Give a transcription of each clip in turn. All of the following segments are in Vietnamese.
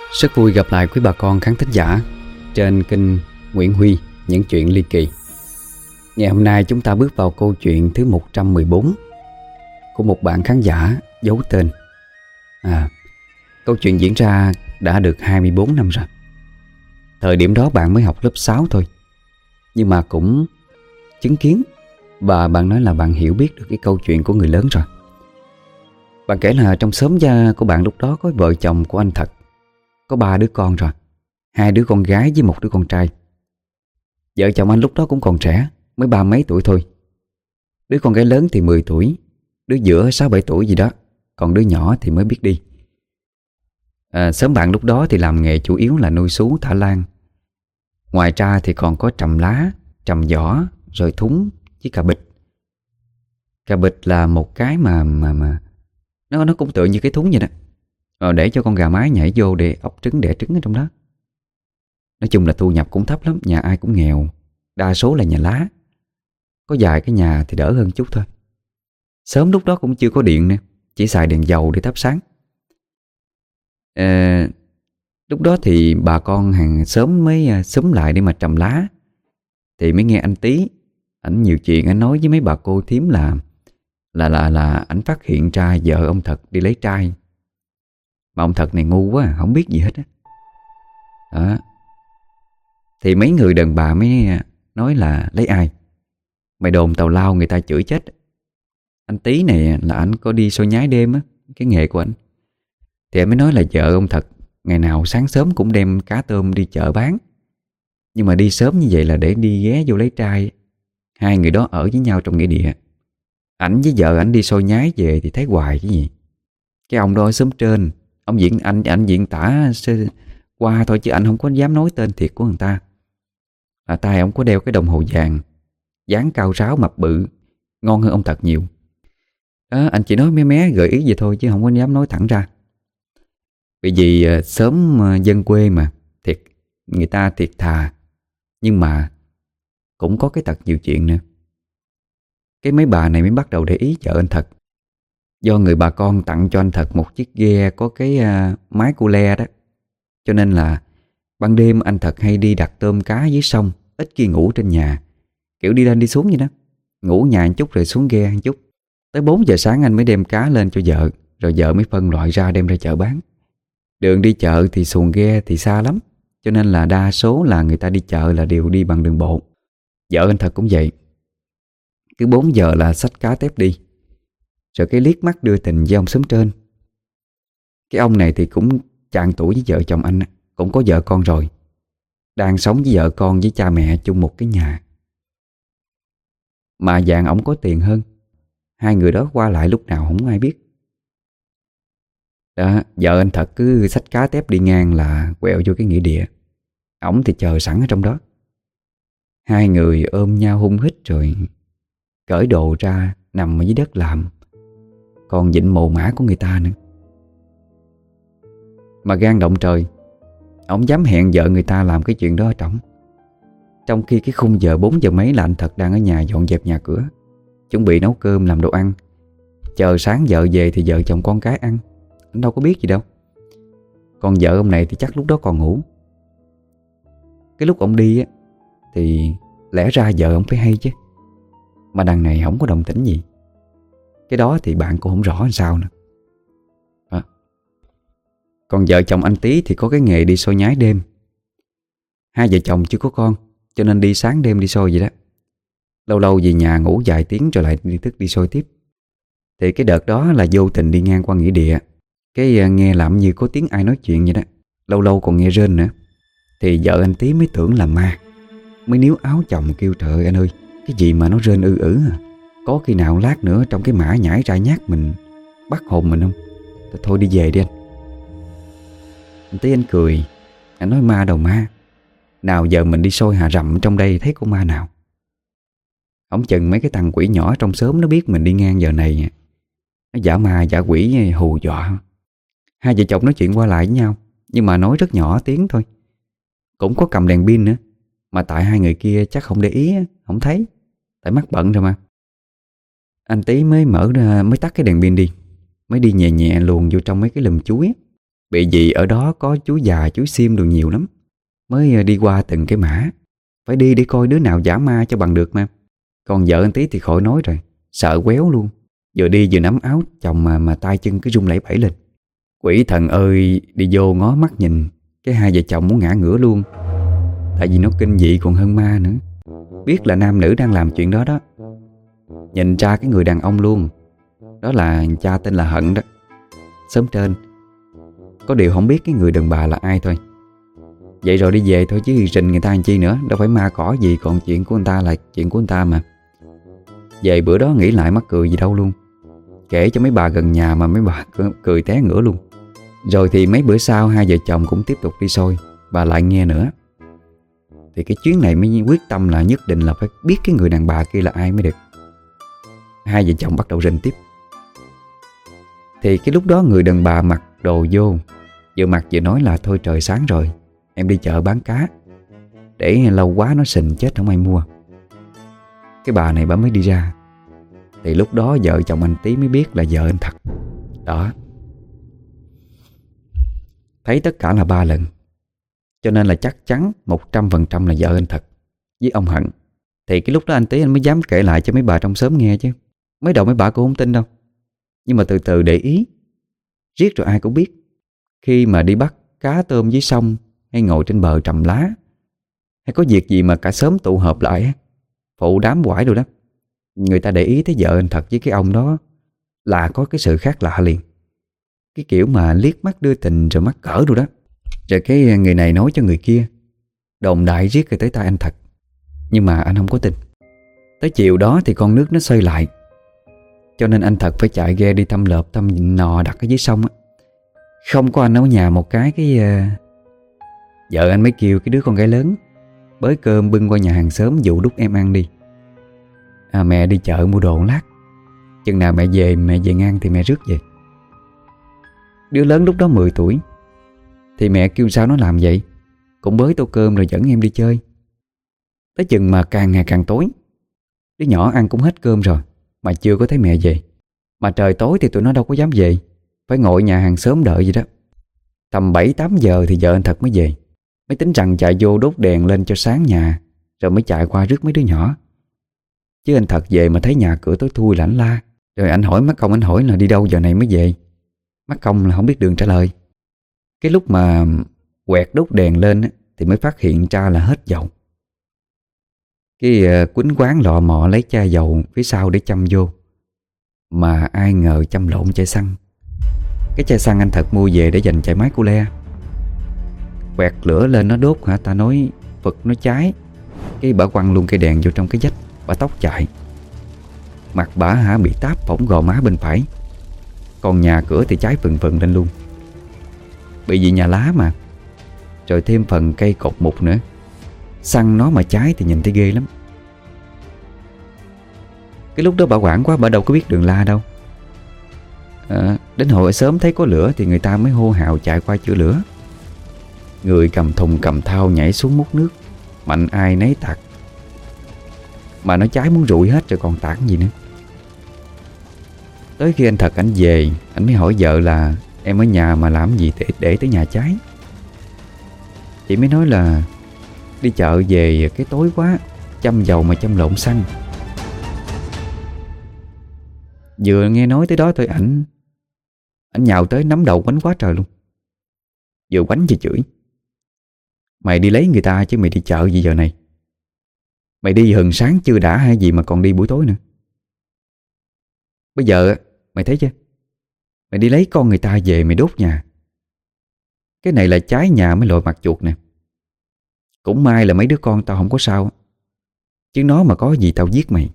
Rất vui gặp lại quý bà con khán thính giả trên kênh Nguyễn Huy Những Chuyện Ly Kỳ. Ngày hôm nay chúng ta bước vào câu chuyện thứ 114 của một bạn khán giả giấu tên. Câu chuyện diễn ra đã được 24 năm rồi. Thời điểm đó bạn mới học lớp 6 thôi, nhưng mà cũng chứng kiến và bạn nói là bạn hiểu biết được cái câu chuyện của người lớn rồi. Bạn kể là trong xóm gia của bạn lúc đó có vợ chồng của anh Thật, có 3 đứa con rồi, 2 đứa con gái với 1 đứa con trai. Vợ chồng anh lúc đó cũng còn trẻ, mới 30 mấy tuổi thôi. Đứa con gái lớn thì 10 tuổi, đứa giữa 6-7 tuổi gì đó, còn đứa nhỏ thì mới biết đi. Xóm bạn lúc đó thì làm nghề chủ yếu là nuôi sú thả lan. Ngoài ra thì còn có trầm lá, trầm giỏ, rồi thúng với cà bịch. Cà bịch là một cái mà nó cũng tựa như cái thúng vậy đó, để cho con gà mái nhảy vô để ấp trứng đẻ trứng ở trong đó. Nói chung là thu nhập cũng thấp lắm, nhà ai cũng nghèo, đa số là nhà lá. Có vài cái nhà thì đỡ hơn chút thôi. Sớm lúc đó cũng chưa có điện nữa, chỉ xài đèn dầu để thắp sáng. Lúc đó thì bà con hàng xóm mới xúm lại để mà trầm lá. Thì mới nghe anh Tý, ảnh nhiều chuyện, anh nói với mấy bà cô thím là ảnh phát hiện ra vợ ông Thật đi lấy trai. Mà ông Thật này ngu quá, không biết gì hết á. Đó. Thì mấy người đàn bà mới nói là lấy ai? Mày đồn tào lao người ta chửi chết. Anh Tý này là ảnh có đi xôi nhái đêm á, cái nghề của ảnh. Thì anh mới nói là vợ ông Thật ngày nào sáng sớm cũng đem cá tôm đi chợ bán. Nhưng mà đi sớm như vậy là để đi ghé vô lấy trai. Hai người đó ở với nhau trong nghĩa địa. Ảnh với vợ ảnh đi xôi nhái về thì thấy hoài cái gì. Cái ông đó ở xóm trên, ông diễn anh diễn tả qua thôi, chứ anh không có dám nói tên thiệt của người ta. Tai ông có đeo cái đồng hồ vàng, dáng cao ráo mập bự, ngon hơn ông Thật nhiều. Anh chỉ nói mé mé gợi ý vậy thôi, chứ không có dám nói thẳng ra. Bởi vì xóm dân quê mà, thiệt người ta thiệt thà, nhưng mà cũng có cái tật nhiều chuyện nữa. Cái mấy bà này mới bắt đầu để ý vợ anh Thật. Do người bà con tặng cho anh Thật một chiếc ghe có cái mái cu le đó, cho nên là ban đêm anh Thật hay đi đặt tôm cá dưới sông, ít khi ngủ trên nhà. Kiểu đi lên đi xuống vậy đó, ngủ nhà một chút rồi xuống ghe một chút. Tới 4 giờ sáng anh mới đem cá lên cho vợ, rồi vợ mới phân loại ra đem ra chợ bán. Đường đi chợ thì xuồng ghe thì xa lắm, cho nên là đa số là người ta đi chợ là đều đi bằng đường bộ. Vợ anh Thật cũng vậy, cứ 4 giờ là xách cá tép đi. Rồi cái liếc mắt đưa tình với ông xóm trên. Cái ông này thì cũng chạng tuổi với vợ chồng anh, cũng có vợ con rồi, đang sống với vợ con với cha mẹ chung một cái nhà. Mà dạng ổng có tiền hơn. Hai người đó qua lại lúc nào không ai biết. Đó, vợ anh Thật cứ xách cá tép đi ngang là quẹo vô cái nghĩa địa. Ổng thì chờ sẵn ở trong đó. Hai người ôm nhau hung hít rồi cởi đồ ra nằm ở dưới đất làm, còn vịn mồ mả của người ta nữa. Mà gan động trời, ổng dám hẹn vợ người ta làm cái chuyện đó ở trong khi cái khung giờ 4 giờ mấy là anh Thật đang ở nhà dọn dẹp nhà cửa, chuẩn bị nấu cơm làm đồ ăn, chờ sáng vợ về thì vợ chồng con cái ăn. Anh đâu có biết gì đâu. Còn vợ ông này thì chắc lúc đó còn ngủ. Cái lúc ông đi á thì lẽ ra vợ ông phải hay chứ, mà đằng này không có đồng tĩnh gì. Cái đó thì bạn cũng không rõ làm sao nữa. Còn vợ chồng anh Tý thì có cái nghề đi xôi nhái đêm. Hai vợ chồng chưa có con, cho nên đi sáng đêm đi xôi vậy đó. Lâu lâu về nhà ngủ vài tiếng rồi lại đi thức đi xôi tiếp. Thì cái đợt đó là vô tình đi ngang qua nghĩa địa, cái nghe làm như có tiếng ai nói chuyện vậy đó, lâu lâu còn nghe rên nữa. Thì vợ anh Tý mới tưởng là ma, mới níu áo chồng kêu trời ơi anh ơi, cái gì mà nó rên à. Có khi nào lát nữa trong cái mã nhảy ra nhát mình, bắt hồn mình không? Thôi đi về đi anh. Anh Tý anh cười, anh nói ma đâu ma. Nào giờ mình đi xôi hà rậm trong đây thấy con ma nào. Không chừng mấy cái thằng quỷ nhỏ trong xóm nó biết mình đi ngang giờ này, nó giả ma giả quỷ hù dọa. Hai vợ chồng nói chuyện qua lại với nhau, nhưng mà nói rất nhỏ tiếng thôi. Cũng có cầm đèn pin nữa, mà tại hai người kia chắc không để ý, không thấy, tại mắt bận rồi mà. Anh Tý mới mở ra, mới tắt cái đèn pin đi, mới đi nhẹ nhẹ luồn vô trong mấy cái lùm chuối. Bị gì ở đó có chú già chú xiêm đồ nhiều lắm, mới đi qua từng cái mã. Phải đi để coi đứa nào giả ma cho bằng được mà. Còn vợ anh Tí thì khỏi nói rồi, sợ quéo luôn. Vừa đi vừa nắm áo chồng mà tay chân cứ run lẩy bẩy lên. Quỷ thần ơi, đi vô ngó mắt nhìn, cái hai vợ chồng muốn ngã ngửa luôn. Tại vì nó kinh dị còn hơn ma nữa. Biết là nam nữ đang làm chuyện đó đó. Nhìn ra cái người đàn ông luôn. Đó là cha tên là Hận đó, xóm trên. Có điều không biết cái người đàn bà là ai thôi. Vậy rồi đi về thôi chứ rình người ta làm chi nữa. Đâu phải ma cỏ gì, còn chuyện của người ta là chuyện của người ta mà. Về bữa đó nghĩ lại mắc cười gì đâu luôn. Kể cho mấy bà gần nhà mà mấy bà cười té ngửa luôn. Rồi thì mấy bữa sau hai vợ chồng cũng tiếp tục đi soi. Bà lại nghe nữa. Thì cái chuyến này mới quyết tâm là nhất định là phải biết cái người đàn bà kia là ai mới được. Hai vợ chồng bắt đầu rình tiếp. Thì cái lúc đó người đàn bà mặc đồ vô, vừa mặc vừa nói là thôi trời sáng rồi, em đi chợ bán cá, để lâu quá nó sình chết không ai mua. Cái bà này bà mới đi ra. Thì lúc đó vợ chồng anh Tí mới biết là vợ anh Thật. Đó. Thấy tất cả là 3 lần, cho nên là chắc chắn 100% là vợ anh Thật với ông Hận. Thì cái lúc đó anh Tí anh mới dám kể lại cho mấy bà trong xóm nghe chứ. Mới đầu mấy bà cũng không tin đâu. Nhưng mà từ từ để ý, riết rồi ai cũng biết. Khi mà đi bắt cá tôm dưới sông, hay ngồi trên bờ trầm lá, hay có việc gì mà cả xóm tụ họp lại á, phụ đám quải rồi đó, người ta để ý thấy vợ anh Thật với cái ông đó là có cái sự khác lạ liền. Cái kiểu mà liếc mắt đưa tình rồi mắc cỡ rồi đó. Rồi cái người này nói cho người kia, đồn đại riết rồi tới tai anh Thật. Nhưng mà anh không có tin. Tới chiều đó thì con nước nó sơi lại, cho nên anh Thật phải chạy ghe đi thăm lợp thăm nò đặt ở dưới sông á. Không có anh ở nhà một cái vợ anh mới kêu cái đứa con gái lớn bới cơm bưng qua nhà hàng xóm dụ đút em ăn đi. Mẹ đi chợ mua đồ một lát, chừng nào mẹ về ngang thì mẹ rước về. Đứa lớn lúc đó 10 tuổi. Thì mẹ kêu sao nó làm vậy, cũng bới tô cơm rồi dẫn em đi chơi. Tới chừng mà càng ngày càng tối, đứa nhỏ ăn cũng hết cơm rồi mà chưa có thấy mẹ về. Mà trời tối thì tụi nó đâu có dám về, phải ngồi nhà hàng xóm đợi gì đó. Tầm 7-8 giờ thì vợ anh Thật mới về. Mới tính rằng chạy vô đốt đèn lên cho sáng nhà, rồi mới chạy qua rước mấy đứa nhỏ. Chứ anh Thật về mà thấy nhà cửa tối thui là anh la. Rồi anh hỏi mắt công, anh hỏi là đi đâu giờ này mới về. Mắt công là không biết đường trả lời. Cái lúc mà quẹt đốt đèn lên á, thì mới phát hiện ra là hết dầu. Cái quýnh quán lọ mọ lấy chai dầu phía sau để châm vô. Mà ai ngờ châm lộn chai xăng. Cái chai xăng anh Thật mua về để dành chạy máy cu le. Quẹt lửa lên nó đốt hả, ta nói Phật nó cháy. Cái bả quăng luôn cây đèn vô trong cái vách, bả tóc chạy. Mặt bả hả bị táp phỏng gò má bên phải. Còn nhà cửa thì cháy phừng phừng lên luôn. Bị vì nhà lá mà, rồi thêm phần cây cột mục nữa. Xăng nó mà cháy thì nhìn thấy ghê lắm. Cái lúc đó bà hoảng quá, bà đâu có biết đường la đâu. Đến hồi sớm thấy có lửa thì người ta mới hô hào chạy qua chữa lửa. Người cầm thùng cầm thao nhảy xuống múc nước, mạnh ai nấy tạt. Mà nó cháy muốn rụi hết rồi còn tạt gì nữa. Tới khi anh Thật anh về, anh mới hỏi vợ là em ở nhà mà làm gì để tới nhà cháy. Chị mới nói là đi chợ về cái tối quá, châm dầu mà châm lộn xăng. Vừa nghe nói tới đó thôi ảnh nhào tới nắm đầu quánh quá trời luôn. Vừa quánh vừa chửi: mày đi lấy người ta chứ mày đi chợ gì giờ này? Mày đi hừng sáng chưa đã hay gì mà còn đi buổi tối nữa? Bây giờ mày thấy chưa, mày đi lấy con người ta về mày đốt nhà. Cái này là cháy nhà mới lội mặt chuột nè. Cũng may là mấy đứa con tao không có sao, chứ nó mà có gì tao giết mày.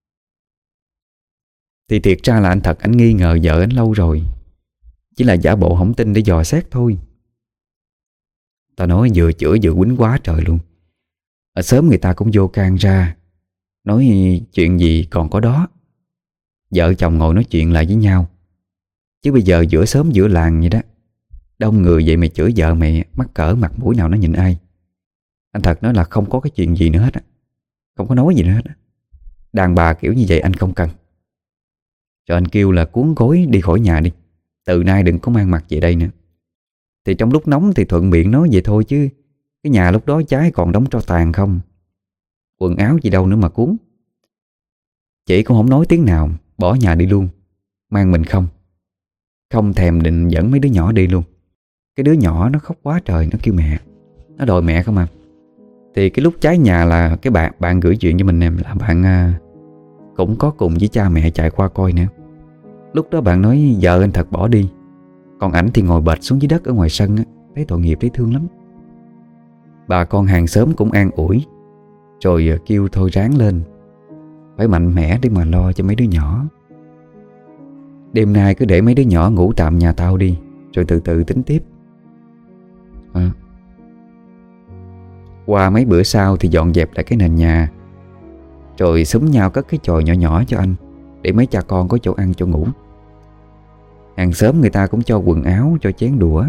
Thì thiệt ra là anh Thật anh nghi ngờ vợ anh lâu rồi, chỉ là giả bộ không tin để dò xét thôi. Tao nói vừa chửi vừa quýnh quá trời luôn. Ở sớm người ta cũng vô can ra, nói chuyện gì còn có đó. Vợ chồng ngồi nói chuyện lại với nhau. Chứ bây giờ giữa xóm giữa làng vậy đó, đông người vậy mày chửi vợ mày mắc cỡ mặt mũi nào nó nhìn ai. Anh Thật nói là không có cái chuyện gì nữa hết á, không có nói gì nữa hết á. Đàn bà kiểu như vậy anh không cần. Cho anh kêu là cuốn gối đi khỏi nhà đi, từ nay đừng có mang mặt về đây nữa. Thì trong lúc nóng thì thuận miệng nói vậy thôi chứ cái nhà lúc đó cháy còn đống tro tàn không. Quần áo gì đâu nữa mà cuốn. Chị cũng không nói tiếng nào, bỏ nhà đi luôn. Mang mình không thèm định dẫn mấy đứa nhỏ đi luôn. Cái đứa nhỏ nó khóc quá trời, nó kêu mẹ, nó đòi mẹ không à. Thì cái lúc cháy nhà là cái bạn gửi chuyện cho mình em, là bạn cũng có cùng với cha mẹ chạy qua coi nữa. Lúc đó bạn nói vợ anh Thật bỏ đi, còn ảnh thì ngồi bệt xuống dưới đất ở ngoài sân á. Thấy tội nghiệp, thấy thương lắm. Bà con hàng xóm cũng an ủi, rồi kêu thôi ráng lên, phải mạnh mẽ để mà lo cho mấy đứa nhỏ. Đêm nay cứ để mấy đứa nhỏ ngủ tạm nhà tao đi, rồi từ từ tính tiếp. Qua mấy bữa sau thì dọn dẹp lại cái nền nhà, rồi xúm nhau cất cái chòi nhỏ nhỏ cho anh, để mấy cha con có chỗ ăn chỗ ngủ. Hàng xóm người ta cũng cho quần áo, cho chén đũa.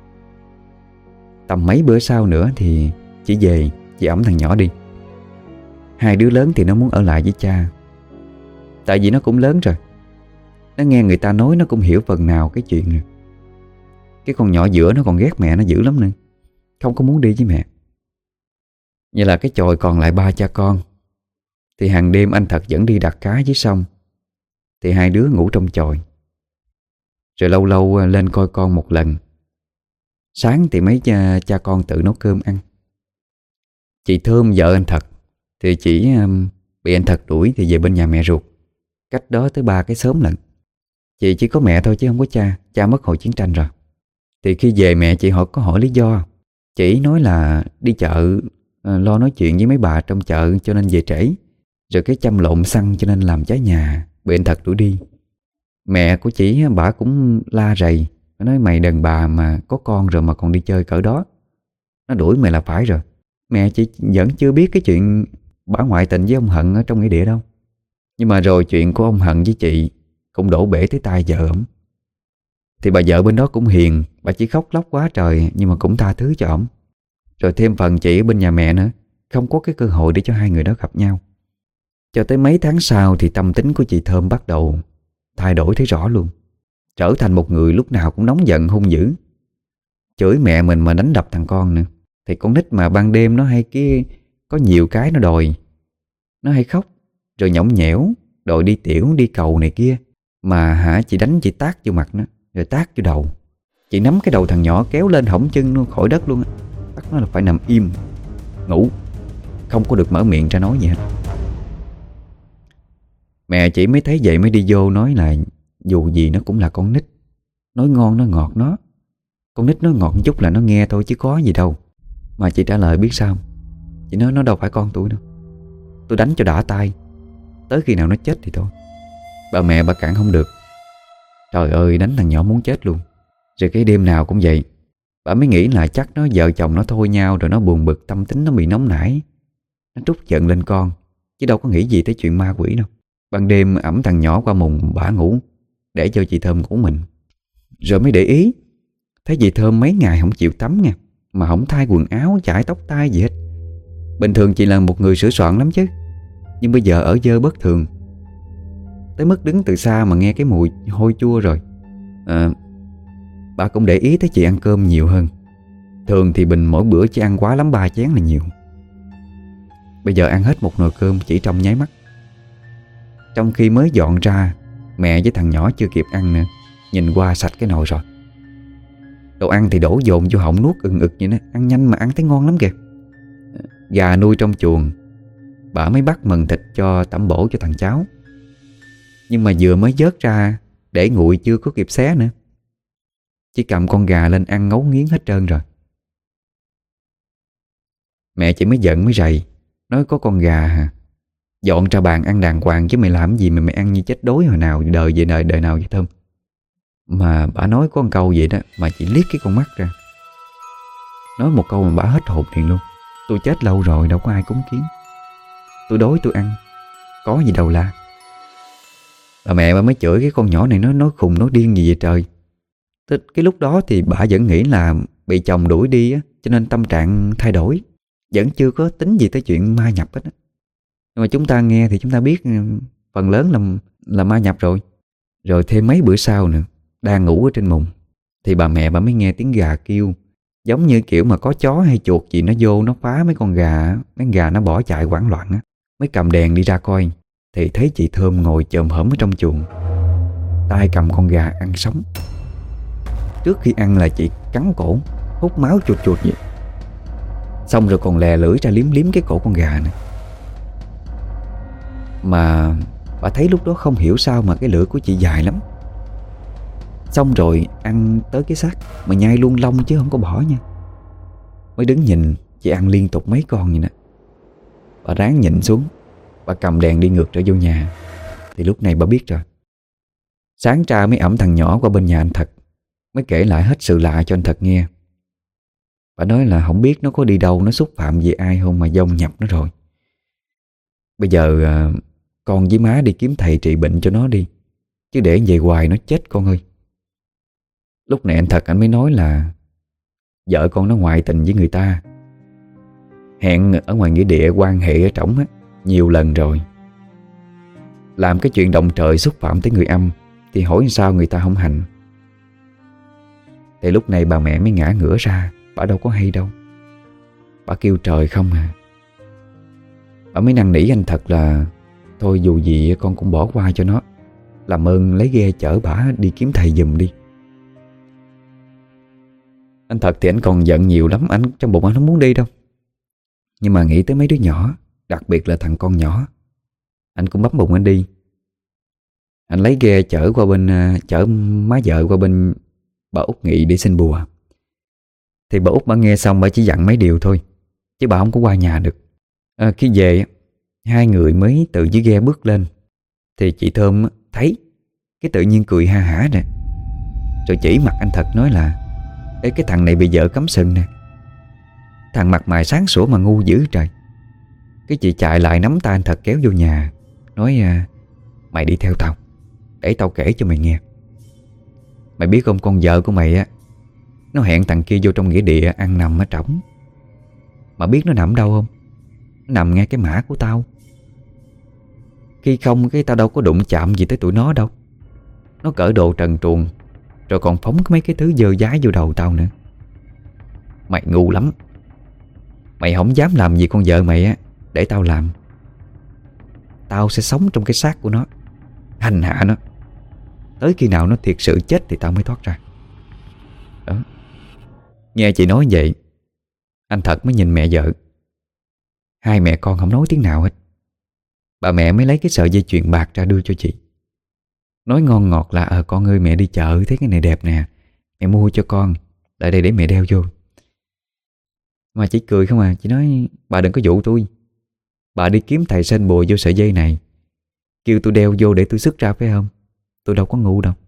Tầm mấy bữa sau nữa thì chị về, chị ẵm thằng nhỏ đi. Hai đứa lớn thì nó muốn ở lại với cha, tại vì nó cũng lớn rồi. Nó nghe người ta nói nó cũng hiểu phần nào cái chuyện này. Cái con nhỏ giữa nó còn ghét mẹ nó dữ lắm nữa, không có muốn đi với mẹ. Vậy là cái chòi còn lại ba cha con. Thì hàng đêm anh Thật vẫn đi đặt cá dưới sông, thì hai đứa ngủ trong chòi. Rồi lâu lâu lên coi con một lần. Sáng thì mấy cha con tự nấu cơm ăn. Chị Thơm vợ anh Thật thì chỉ bị anh Thật đuổi thì về bên nhà mẹ ruột, cách đó tới 3 cái xóm lận. Chị chỉ có mẹ thôi chứ không có cha. Cha mất hồi chiến tranh rồi. Thì khi về mẹ chị có hỏi lý do. Chị nói là đi chợ, lo nói chuyện với mấy bà trong chợ cho nên về trễ. Rồi cái chăm lộn xăng cho nên làm cháy nhà, bị anh Thật đuổi đi. Mẹ của chị bả cũng la rầy, nói mày đàn bà mà có con rồi mà còn đi chơi cỡ đó, nó đuổi mày là phải rồi. Mẹ chị vẫn chưa biết cái chuyện bả ngoại tình với ông Hận ở trong nghĩa địa đâu. Nhưng mà rồi chuyện của ông Hận với chị cũng đổ bể tới tai vợ ổng. Thì bà vợ bên đó cũng hiền, bà chỉ khóc lóc quá trời nhưng mà cũng tha thứ cho ổng. Rồi thêm phần chị ở bên nhà mẹ nữa, không có cái cơ hội để cho hai người đó gặp nhau. Cho tới mấy tháng sau thì tâm tính của chị Thơm bắt đầu thay đổi thấy rõ luôn. Trở thành một người lúc nào cũng nóng giận hung dữ, chửi mẹ mình mà đánh đập thằng con nữa. Thì con nít mà ban đêm nó hay có nhiều cái nó đòi. Nó hay khóc, rồi nhõng nhẽo, đòi đi tiểu, đi cầu này kia. Mà chị đánh chị tát vô mặt nó, rồi tát vô đầu. Chị nắm cái đầu thằng nhỏ kéo lên hõng chân nó khỏi đất luôn. Bắt nó là phải nằm im, ngủ, không có được mở miệng ra nói gì hết. Mẹ chị mới thấy vậy mới đi vô nói là dù gì nó cũng là con nít, nói ngon nói ngọt nó. Con nít nói ngọt một chút là nó nghe thôi chứ có gì đâu. Mà chị trả lời biết sao? Chị nói nó đâu phải con tôi đâu. Tôi đánh cho đã tay, tới khi nào nó chết thì thôi. Bà mẹ bà cản không được. Trời ơi, đánh thằng nhỏ muốn chết luôn. Rồi cái đêm nào cũng vậy. Bà mới nghĩ là chắc nó vợ chồng nó thôi nhau, rồi nó buồn bực, tâm tính nó bị nóng nảy, nó trút giận lên con, chứ đâu có nghĩ gì tới chuyện ma quỷ đâu. Ban đêm ẵm thằng nhỏ qua mùng bả ngủ, để cho chị Thơm ngủ mình. Rồi mới để ý, thấy chị Thơm mấy ngày không chịu tắm nha, mà không thay quần áo, chải tóc tai gì hết. Bình thường chị là một người sửa soạn lắm chứ, nhưng bây giờ ở dơ bất thường, tới mức đứng từ xa mà nghe cái mùi hôi chua rồi. Bà cũng để ý thấy chị ăn cơm nhiều hơn. Thường thì Bình mỗi bữa chỉ ăn quá lắm 3 chén là nhiều. Bây giờ ăn hết một nồi cơm chỉ trong nháy mắt. Trong khi mới dọn ra, mẹ với thằng nhỏ chưa kịp ăn nữa, nhìn qua sạch cái nồi rồi. Đồ ăn thì đổ dồn vô họng nuốt ừng ực vậy đó. Ăn nhanh mà ăn thấy ngon lắm kìa. Gà nuôi trong chuồng, bà mới bắt mần thịt cho tẩm bổ cho thằng cháu. Nhưng mà vừa mới vớt ra để nguội chưa có kịp xé nữa, chỉ cầm con gà lên ăn ngấu nghiến hết trơn rồi. Mẹ chị mới giận mới rầy, nói có con gà hả, dọn ra bàn ăn đàng hoàng chứ mày làm gì mà mày ăn như chết đói hồi nào đời về đời nào vậy Thơm. Mà bà nói có một câu vậy đó mà chị liếc cái con mắt ra. Nói một câu mà bà hết hồn liền luôn. Tôi chết lâu rồi đâu có ai cúng kiến, tôi đói tôi ăn, có gì đâu la. Bà mẹ bà mới chửi cái con nhỏ này, nó nói khùng nói điên gì vậy trời. Cái lúc đó thì bà vẫn nghĩ là bị chồng đuổi đi á, cho nên tâm trạng thay đổi, vẫn chưa có tính gì tới chuyện ma nhập hết á. Nhưng mà chúng ta nghe thì chúng ta biết phần lớn là ma nhập rồi. Rồi thêm mấy bữa sau nữa, đang ngủ ở trên mùng, thì bà mẹ bà mới nghe tiếng gà kêu, giống như kiểu mà có chó hay chuột gì nó vô nó phá mấy con gà, mấy con gà nó bỏ chạy hoảng loạn á. Mới cầm đèn đi ra coi thì thấy chị Thơm ngồi chồm hổm ở trong chuồng, tay cầm con gà ăn sống. Trước khi ăn là chị cắn cổ, hút máu chuột chuột vậy. Xong rồi còn lè lưỡi ra liếm liếm cái cổ con gà này. Mà bà thấy lúc đó không hiểu sao mà cái lưỡi của chị dài lắm. Xong rồi ăn tới cái xác mà nhai luôn lông chứ không có bỏ nha. Mới đứng nhìn chị ăn liên tục mấy con vậy nè. Bà ráng nhịn xuống, bà cầm đèn đi ngược trở vô nhà. Thì lúc này bà biết rồi. Sáng ra mới ẵm thằng nhỏ qua bên nhà anh Thật, mới kể lại hết sự lạ cho anh Thật nghe. Bà nói là không biết nó có đi đâu, nó xúc phạm gì ai không mà dông nhập nó rồi. Bây giờ con với má đi kiếm thầy trị bệnh cho nó đi, chứ để về hoài nó chết con ơi. Lúc này anh Thật anh mới nói là vợ con nó ngoại tình với người ta, hẹn ở ngoài nghĩa địa quan hệ ở trỏng á, nhiều lần rồi. Làm cái chuyện động trời xúc phạm tới người âm thì hỏi sao người ta không hành. Thì lúc này bà mẹ mới ngã ngửa ra, bà đâu có hay đâu. Bà kêu trời không à. Bà mới năn nỉ anh Thật là thôi dù gì con cũng bỏ qua cho nó, làm ơn lấy ghe chở bả đi kiếm thầy giùm đi. Anh Thật thì anh còn giận nhiều lắm, anh trong bụng anh không muốn đi đâu. Nhưng mà nghĩ tới mấy đứa nhỏ, đặc biệt là thằng con nhỏ, anh cũng bấm bụng anh đi. Anh lấy ghe chở qua bên chở má vợ qua bên bà Út Nghị để xin bùa. Thì bà Út bà nghe xong bà chỉ dặn mấy điều thôi, chứ bà không có qua nhà được. Khi về hai người mới từ dưới ghe bước lên thì chị Thơm thấy cái tự nhiên cười ha hả nè, rồi chỉ mặt anh Thật nói là ê, cái thằng này bị vợ cấm sừng nè. Thằng mặt mày sáng sủa mà ngu dữ trời. Cái chị chạy lại nắm tay anh Thật kéo vô nhà, nói mày đi theo tao, để tao kể cho mày nghe. Mày biết không, con vợ của mày á, nó hẹn thằng kia vô trong nghĩa địa ăn nằm ở trỏng. Mà biết nó nằm đâu không? Nó nằm ngay cái mã của tao. Khi không cái tao đâu có đụng chạm gì tới tụi nó đâu. Nó cởi đồ trần truồng, rồi còn phóng mấy cái thứ dơ dái vô đầu tao nữa. Mày ngu lắm. Mày không dám làm gì con vợ mày á, để tao làm. Tao sẽ sống trong cái xác của nó, hành hạ nó, tới khi nào nó thiệt sự chết thì tao mới thoát ra. Đó. Nghe chị nói vậy, anh Thật mới nhìn mẹ vợ. Hai mẹ con không nói tiếng nào hết. Bà mẹ mới lấy cái sợi dây chuyền bạc ra đưa cho chị, nói ngon ngọt là con ơi mẹ đi chợ thấy cái này đẹp nè, mẹ mua cho con, lại đây để mẹ đeo vô. Mà chị cười không à. Chị nói bà đừng có dụ tôi. Bà đi kiếm thầy sên bùa vô sợi dây này, kêu tôi đeo vô để tôi xuất ra phải không? Tôi đâu có ngu đâu.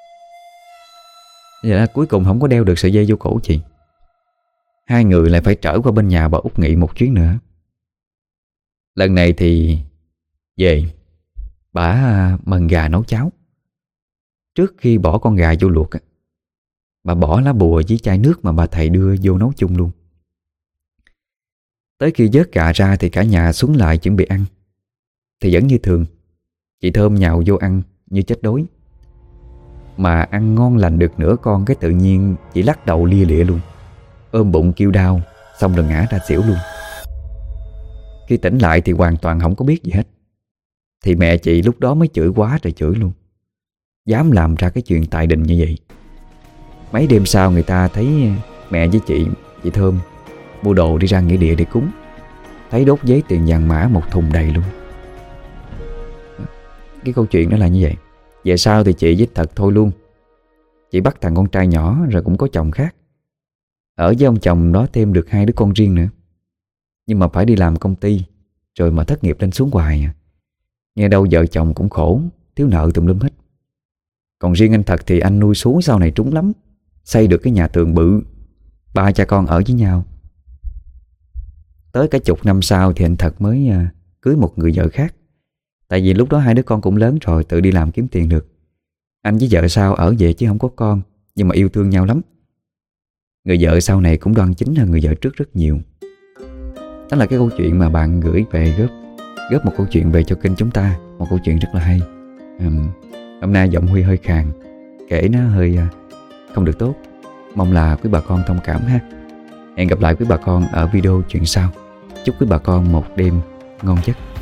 Vậy là cuối cùng không có đeo được sợi dây vô cổ chị. Hai người lại phải trở qua bên nhà bà Út Nghị một chuyến nữa. Lần này thì về bà mần gà nấu cháo. Trước khi bỏ con gà vô luộc, bà bỏ lá bùa với chai nước mà bà thầy đưa vô nấu chung luôn. Tới khi vớt gà ra thì cả nhà xuống lại chuẩn bị ăn. Thì vẫn như thường, chị Thơm nhào vô ăn như chết đói. Mà ăn ngon lành được nửa con cái tự nhiên chị lắc đầu lia lịa luôn, ôm bụng kêu đau, xong rồi ngã ra xỉu luôn. Khi tỉnh lại thì hoàn toàn không có biết gì hết. Thì mẹ chị lúc đó mới chửi quá trời chửi luôn. Dám làm ra cái chuyện tài đình như vậy. Mấy đêm sau người ta thấy mẹ với chị Thơm mua đồ đi ra nghĩa địa để cúng, thấy đốt giấy tiền vàng mã một thùng đầy luôn. Cái câu chuyện đó là như vậy. Về sau thì chị với Thật thôi luôn. Chị bắt thằng con trai nhỏ rồi cũng có chồng khác, ở với ông chồng đó thêm được 2 đứa con riêng nữa. Nhưng mà phải đi làm công ty, rồi mà thất nghiệp lên xuống hoài à. Nghe đâu vợ chồng cũng khổ, thiếu nợ tùm lum hết. Còn riêng anh Thật thì anh nuôi xuống sau này trúng lắm, xây được cái nhà tường bự, 3 cha con ở với nhau. Tới cả chục năm sau thì anh Thật mới cưới một người vợ khác. Tại vì lúc đó 2 đứa con cũng lớn rồi, tự đi làm kiếm tiền được. Anh với vợ sau ở về chứ không có con, nhưng mà yêu thương nhau lắm. Người vợ sau này cũng đoan chính hơn người vợ trước rất nhiều. Đó là cái câu chuyện mà bạn gửi về, góp một câu chuyện về cho kênh chúng ta. Một câu chuyện rất là hay. Hôm nay giọng Huy hơi khàn, kể nó hơi không được tốt. Mong là quý bà con thông cảm ha. Hẹn gặp lại quý bà con ở video chuyện sau. Chúc quý bà con một đêm ngon giấc.